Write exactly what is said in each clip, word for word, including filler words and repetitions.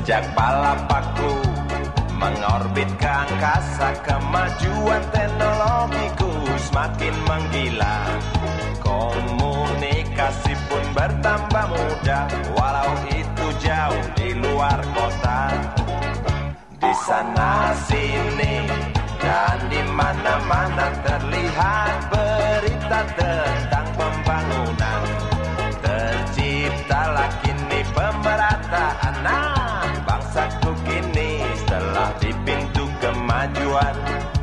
Sejak balapaku mengorbit ke angkasa, kemajuan teknologiku semakin menggila. Komunikasi pun bertambah mudah, walau itu jauh di luar kota. Di sana sini dan di mana-mana terlihat berita tentang pembangunan. Terciptalah kini pemerataan. Nah, bangsaku kini telah di pintu kemajuan.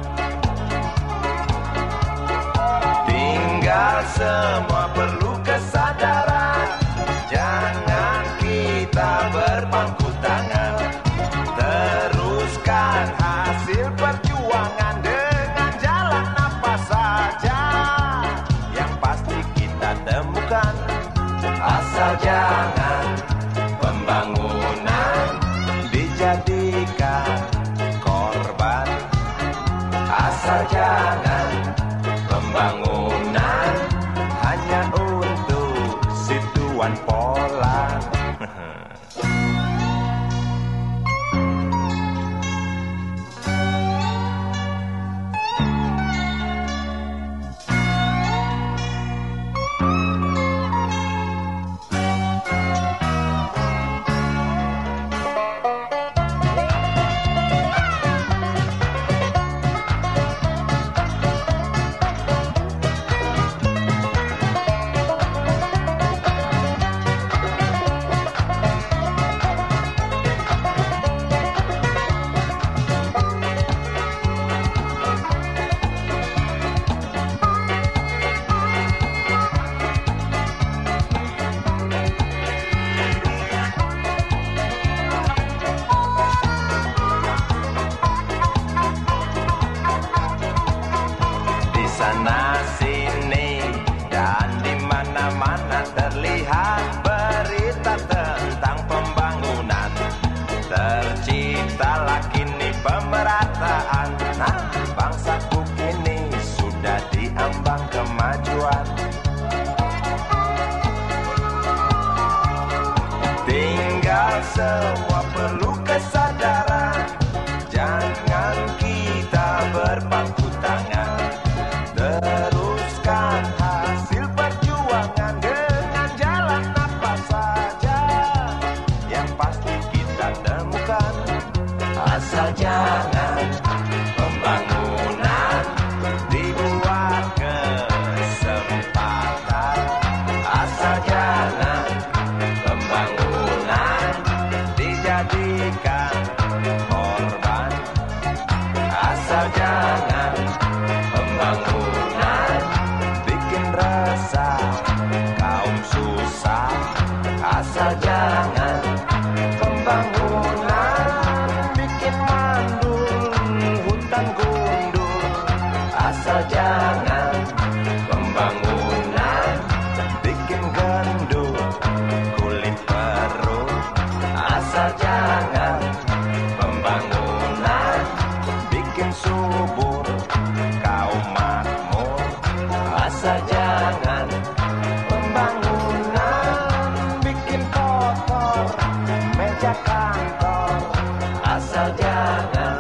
Tinggal semua perlu kesadaran. Jangan kita berpangku tangan. Teruskan hasil perjuangan dengan jalan apa saja. Yang pasti kita temukan, asal jangan pembangunan dijadikan korban. Asal jangan pembangunan hanya untuk si tuan Polan. Sana sini dan di mana-mana terlihat berita tentang pembangunan. Terciptalah kini pemerataan. Nah, bangsaku kini sudah diambang kemajuan. Tinggal semua perlu kesadaran. Jangan kita berpangku tangan. Teruskan hasil perjuangan dengan jalan apa saja. Yang pasti kita temukan, asal jangan pembangunan dibuat kesempatan. Asal jangan pembangunan dijadikan korban. Asal jangan pembangunan bikin resah kaum susah. Asal jangan pembangunan bikin mandul hutan gundul. Asal jangan pembangunan bikin gendut kulit perut. Asal jangan pembangunan bikin subur kaum makmur. Asal jangan pembangunan bikin kotor meja kantor. Asal jangan